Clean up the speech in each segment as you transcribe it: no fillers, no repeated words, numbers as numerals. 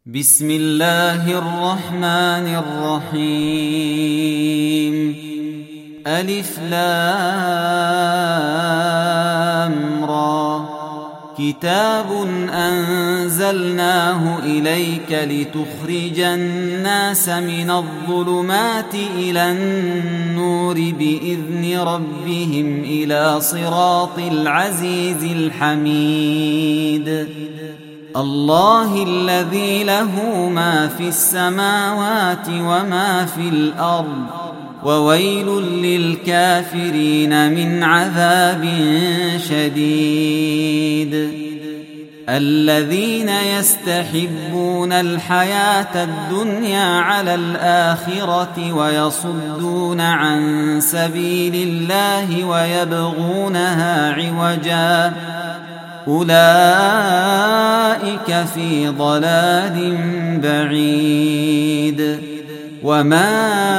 بسم الله الرحمن الرحيم. ألف لام را. كتاب أنزلناه إليك لتخرج الناس من الظلمات إلى النور بإذن ربهم إلى صراط العزيز الحميد. الله الذي له ما في السماوات وما في الأرض، وويل للكافرين من عذاب شديد. الذين يستحبون الحياة الدنيا على الآخرة ويصدون عن سبيل الله ويبغونها عوجا، أولئك في ضلال بعيد. وما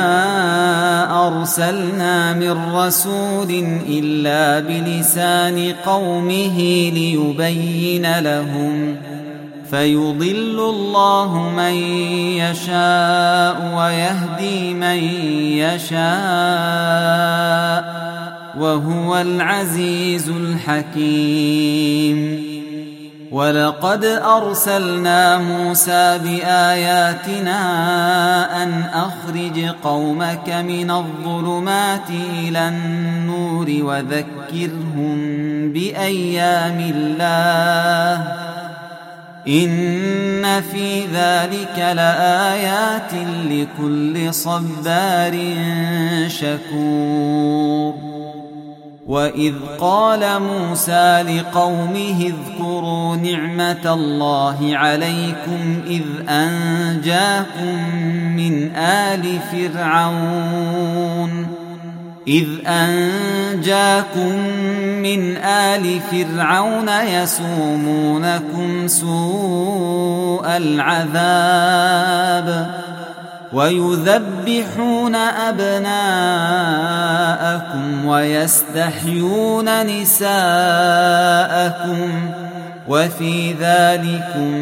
أرسلنا من رسول إلا بلسان قومه ليبين لهم، فيضل الله من يشاء ويهدي من يشاء، وهو العزيز الحكيم. ولقد أرسلنا موسى بآياتنا أن أخرج قومك من الظلمات إلى النور وذكرهم بأيام الله، إن في ذلك لآيات لكل صبار شكور. وإذ قال موسى لقومه اذكروا نعمة الله عليكم إذ أنجاكم من آل فرعون يسومونكم سوء العذاب ويذبحون أبناءكم ويستحيون نساءكم، وفي ذلكم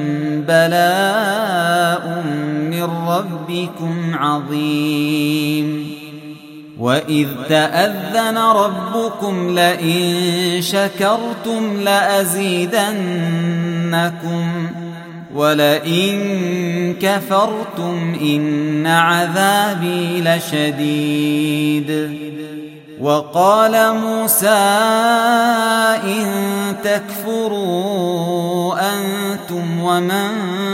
بلاء من ربكم عظيم. وإذ تأذن ربكم لئن شكرتم لأزيدنكم ولئن كفرتم إن عذابي لشديد. وقال موسى إن تكفروا أنتم ومن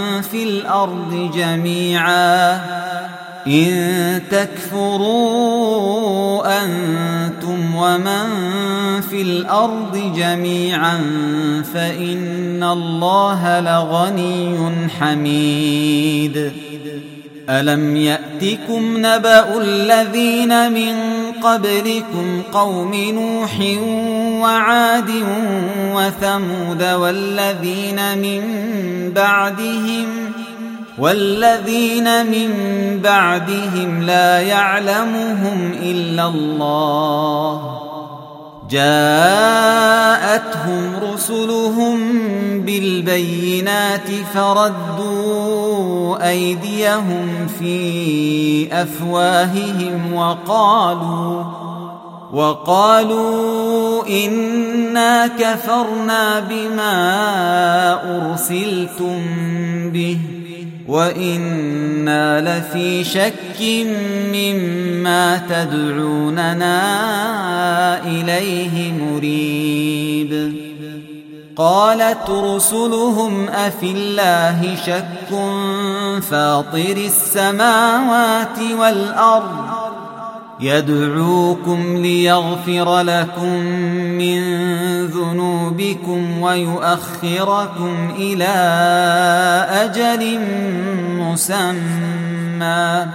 في الأرض جميعا فإن الله لغني حميد. ألم يأتكم نبأ الذين من قبلكم قوم نوح وعاد وثمود والذين من بعدهم لا يعلمهم إلا الله، جاءتهم رسلهم بالبينات فردوا أيديهم في أفواههم وقالوا إنا كفرنا بما أرسلتم به وإنا لفي شك مما تدعوننا إليه مريب. قالت رسلهم أفي الله شك فاطر السماوات والأرض يدعوكم ليغفر لكم من ذنوبكم ويؤخركم إلى أجل مسمى،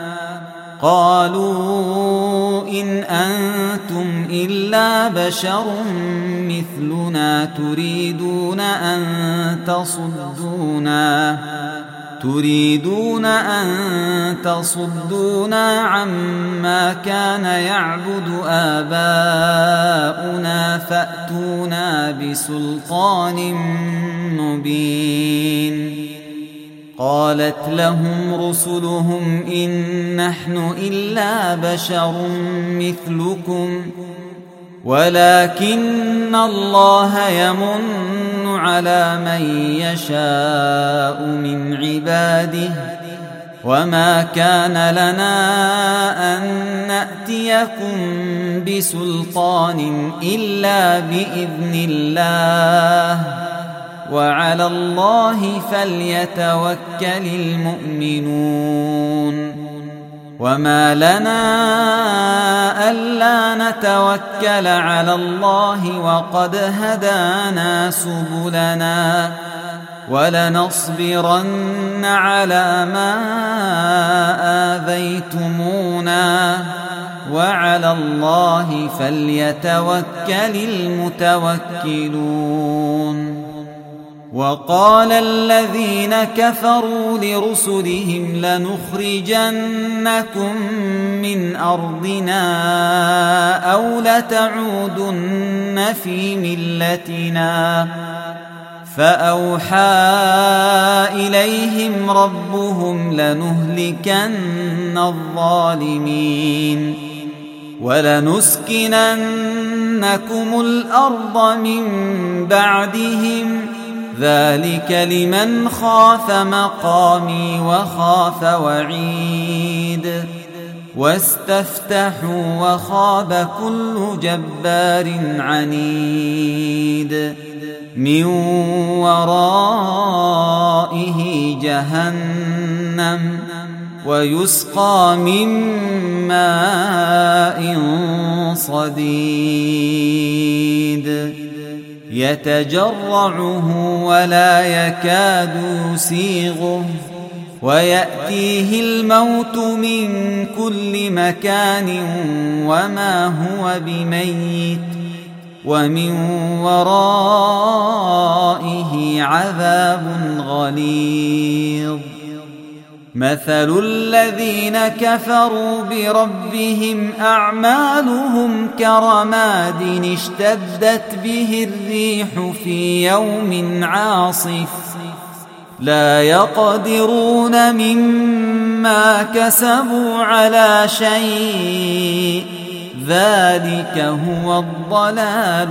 قالوا إن أنتم إلا بشر مثلنا تريدون أن تصدونا عما كان يعبد آباؤنا فأتونا بسلطان مبين. قالت لهم رسلهم إن نحن إلا بشر مثلكم ولكن الله يمن على من يشاء من عباده وما كان لنا أن نأتيكم بسلطان إلا بإذن الله وعلى الله فليتوكل المؤمنون وما لنا ألا نتوكل على الله وقد هدانا سبلنا ولنصبرن على ما آذيتمونا وعلى الله فليتوكل المتوكلون وقال الذين كفروا لرسلهم لنخرجنكم من أرضنا أو لتعودن في ملتنا فأوحى إليهم ربهم لنهلكن الظالمين ولنسكننكم الأرض من بعدهم ذلك لمن خاف مقامي وخاف وعيد واستفتحوا وخاب كل جبار عنيد من ورائه جهنم ويسقى من ماء صديد يتجرعه ولا يكاد يسيغه ويأتيه الموت من كل مكان وما هو بميت ومن ورائه عذاب غليظ مثل الذين كفروا بربهم أعمالهم كرماد اشتدت به الريح في يوم عاصف لا يقدرون مما كسبوا على شيء ذلك هو الضلال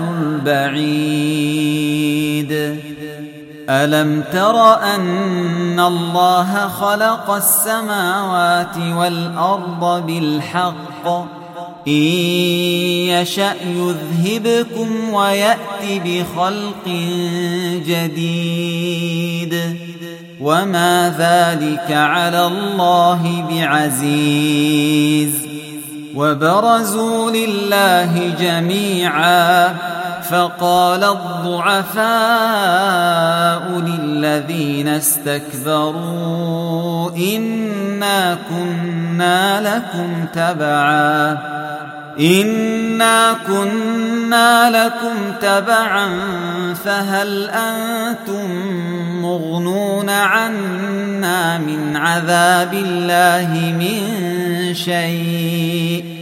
البعيد ألم تر أن الله خلق السماوات والأرض بالحق إن يشأ يذهبكم ويأت بخلق جديد وما ذلك على الله بعزيز وبرزوا لله جميعا فقال الضعفاء للذين استكبروا إنا كنا لكم تبعا فهل أنتم مغنون عنا من عذاب الله من شيء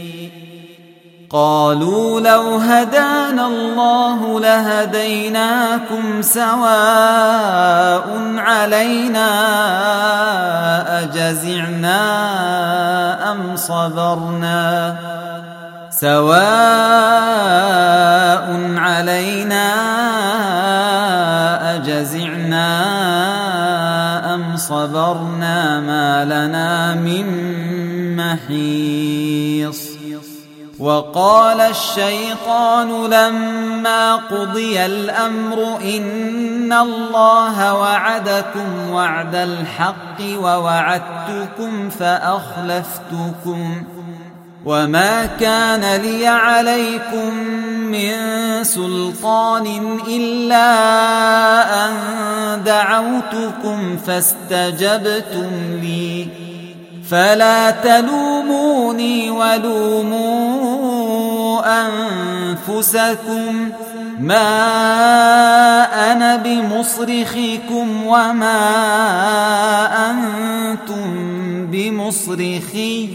قالوا لو هدانا الله لهديناكم سواء علينا أجزعنا أم صبرنا ما لنا من محيص وقال الشيطان لما قضي الأمر إن الله وعدكم وعد الحق ووعدتكم فأخلفتكم وما كان لي عليكم من سلطان إلا أن دعوتكم فاستجبتم لي فلا تلوموني ولوموا أنفسكم ما أنا بمصرخكم وما أنتم بمصرخي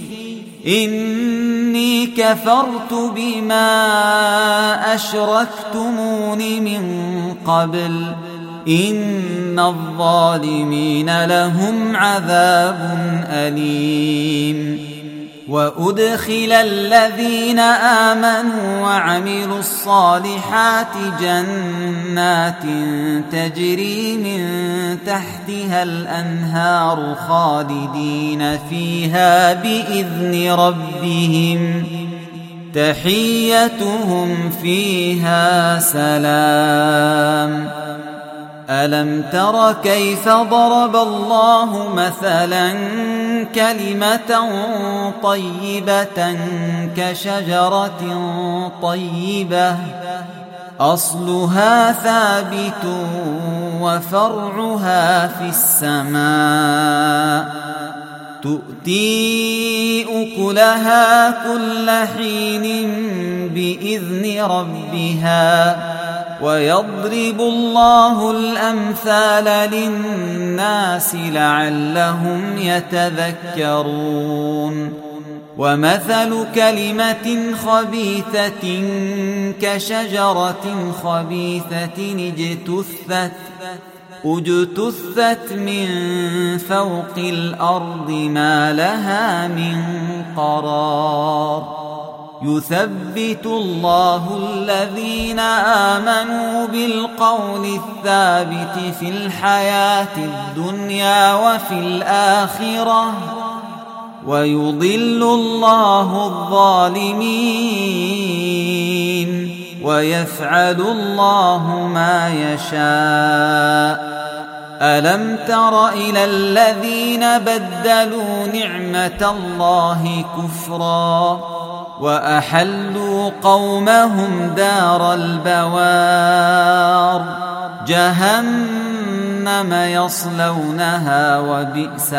إني كفرت بما أشركتمون من قبل إن الظالمين لهم عذاب أليم. وأدخل الذين آمنوا وعملوا الصالحات جنات تجري من تحتها الأنهار خالدين فيها بإذن ربهم تحيتهم فيها سلام. ألم تر كيف ضرب الله مثلا كلمة طيبة كشجرة طيبة أصلها ثابت وفرعها في السماء تؤتي أكلها كل حين بإذن ربها ويضرب الله الأمثال للناس لعلهم يتذكرون. ومثل كلمة خبيثة كشجرة خبيثة اجتثت من فوق الأرض ما لها من قرار. يثبت الله الذين آمنوا بالقول الثابت في الحياة الدنيا وفي الآخرة ويضل الله الظالمين ويفعل الله ما يشاء. ألم تر إلى الذين بدلوا نعمة الله كفرا وأحلوا قومهم دار البوار جهنم يصلونها وبئس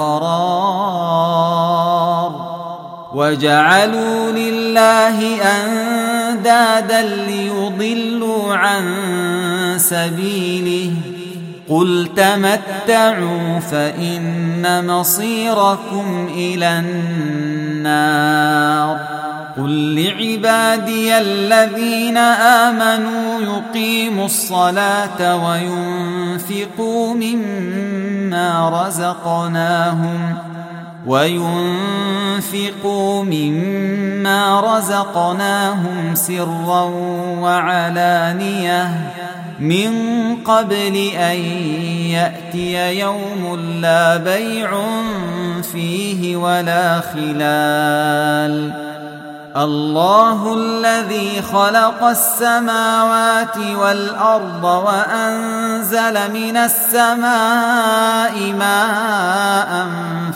القرار. وجعلوا لله أندادا ليضلوا عن سبيله قل تمتعوا فإن مصيركم إلى النار. قل لعبادي الذين آمنوا يقيموا الصلاة وينفقوا مما رزقناهم سرا وعلانية من قبل أن يأتي يوم لا بيع فيه ولا خلال. الله الذي خلق السماوات والأرض وأنزل من السماء ماء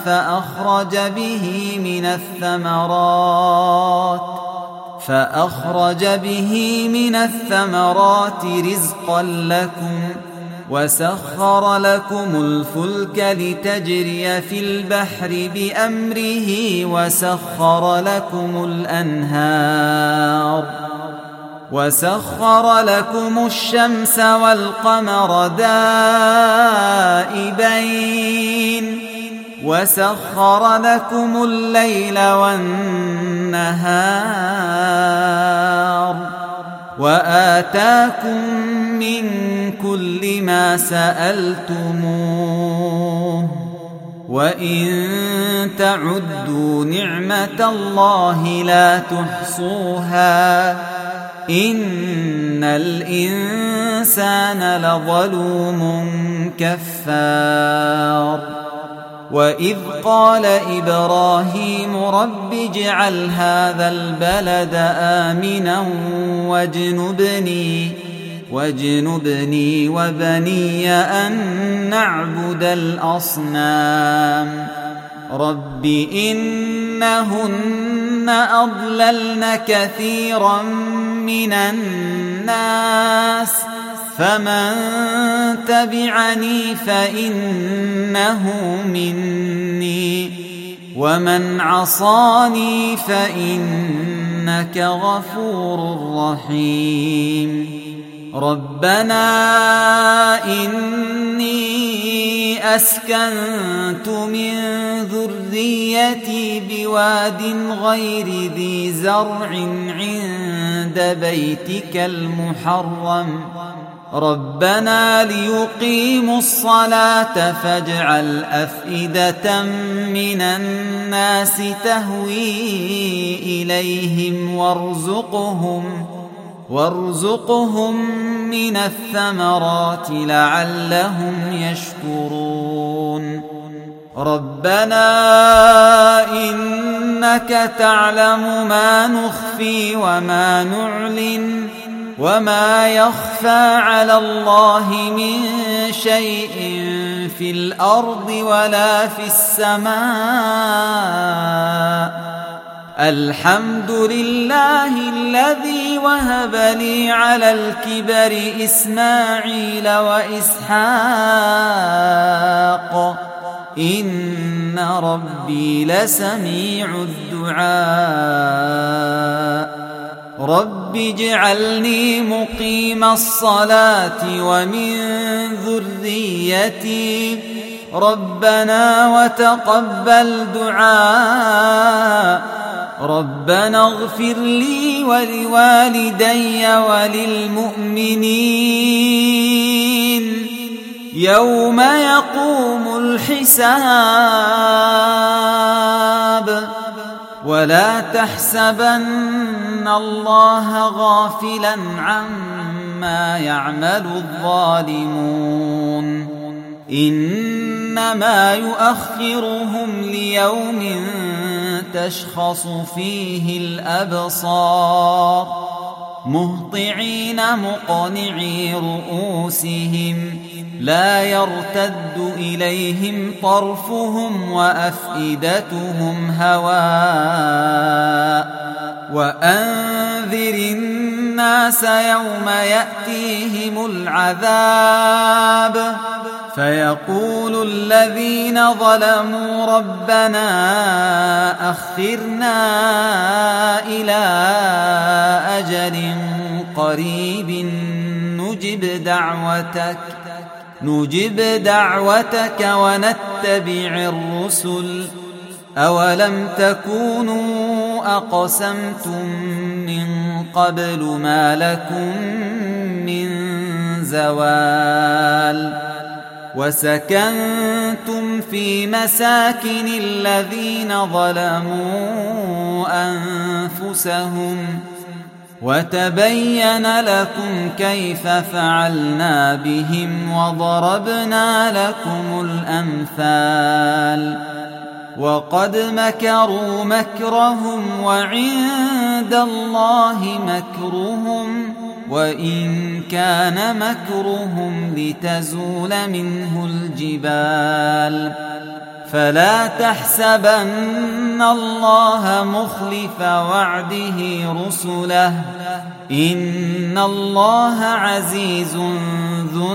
فأخرج به من الثمرات رزقا لكم وسخر لكم الفلك لتجري في البحر بأمره وسخر لكم الشمس والقمر دائبين وسخر لكم الليل والنهار وآتاكم من كل ما سألتموه وإن تعدوا نعمة الله لا تحصوها إن الإنسان لظلوم كفار. وإذ قال إبراهيم رب اجعل هذا البلد آمنا واجنبني وبني أن نعبد الأصنام. رب إنهن أضللن كثيرا من الناس فمن تبعني فإنه مني ومن عصاني فإنك غفور رحيم. ربنا إني أسكنت من ذريتي بواد غير ذي زرع عند بيتك المحرم ربنا ليقيموا الصلاة فاجعل أفئدة من الناس تهوي إليهم وارزقهم من الثمرات لعلهم يشكرون ربنا إنك تعلم ما نخفي وما نعلن وما يخفى على الله من شيء في الأرض ولا في السماء الحمد لله الذي وهب لي على الكبر إسماعيل وإسحاق إن ربي لسميع الدعاء رب اجعلني مقيم الصلاة ومن ذريتي ربنا وتقبل دعاء ربنا اغفر لي ولوالدي وللمؤمنين يوم يقوم الحساب ولا تحسبن الله غافلا عما يعمل الظالمون إنما يؤخرهم ليوم تشخص فيه الأبصار مهطعين مقنعي رؤوسهم لا يرتد إليهم طرفهم وأفئدتهم هواء وأنذر الناس يوم يأتيهم العذاب فيقول الذين ظلموا ربنا أخرنا إلى أجل قريب نجب دعوتك ونتبع الرسل أولم تكونوا أقسمتم من قبل ما لكم من زوال وسكنتم في مساكن الذين ظلموا أنفسهم وتبين لكم كيف فعلنا بهم وضربنا لكم الأمثال وقد مكروا مكرهم وعند الله مكرهم وإن كان مكرهم لتزول منه الجبال فلا تحسبن الله مخلف وعده رسله إن الله عزيز ذو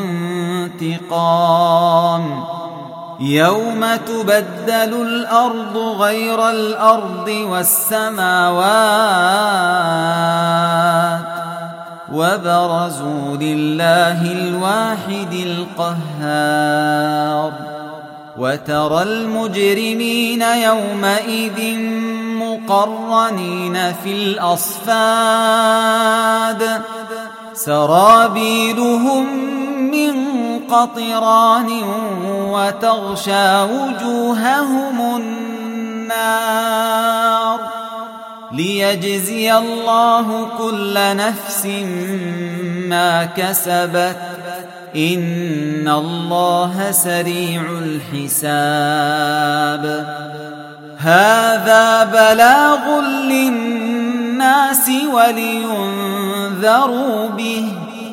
انتقام يوم تبدل الأرض غير الأرض والسماوات وبرزوا لله الواحد القهار وترى المجرمين يومئذ مقرنين في الأصفاد سرابيلهم من قطران وتغشى وجوههم النار ليجزي الله كل نفس ما كسبت إن الله سريع الحساب هذا بلاغ للناس ولينذروا به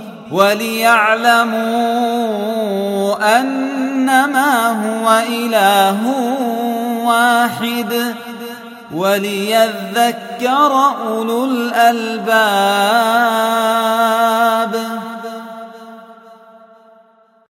وليعلموا أنما هو إله واحد وليذكر أولو الألباب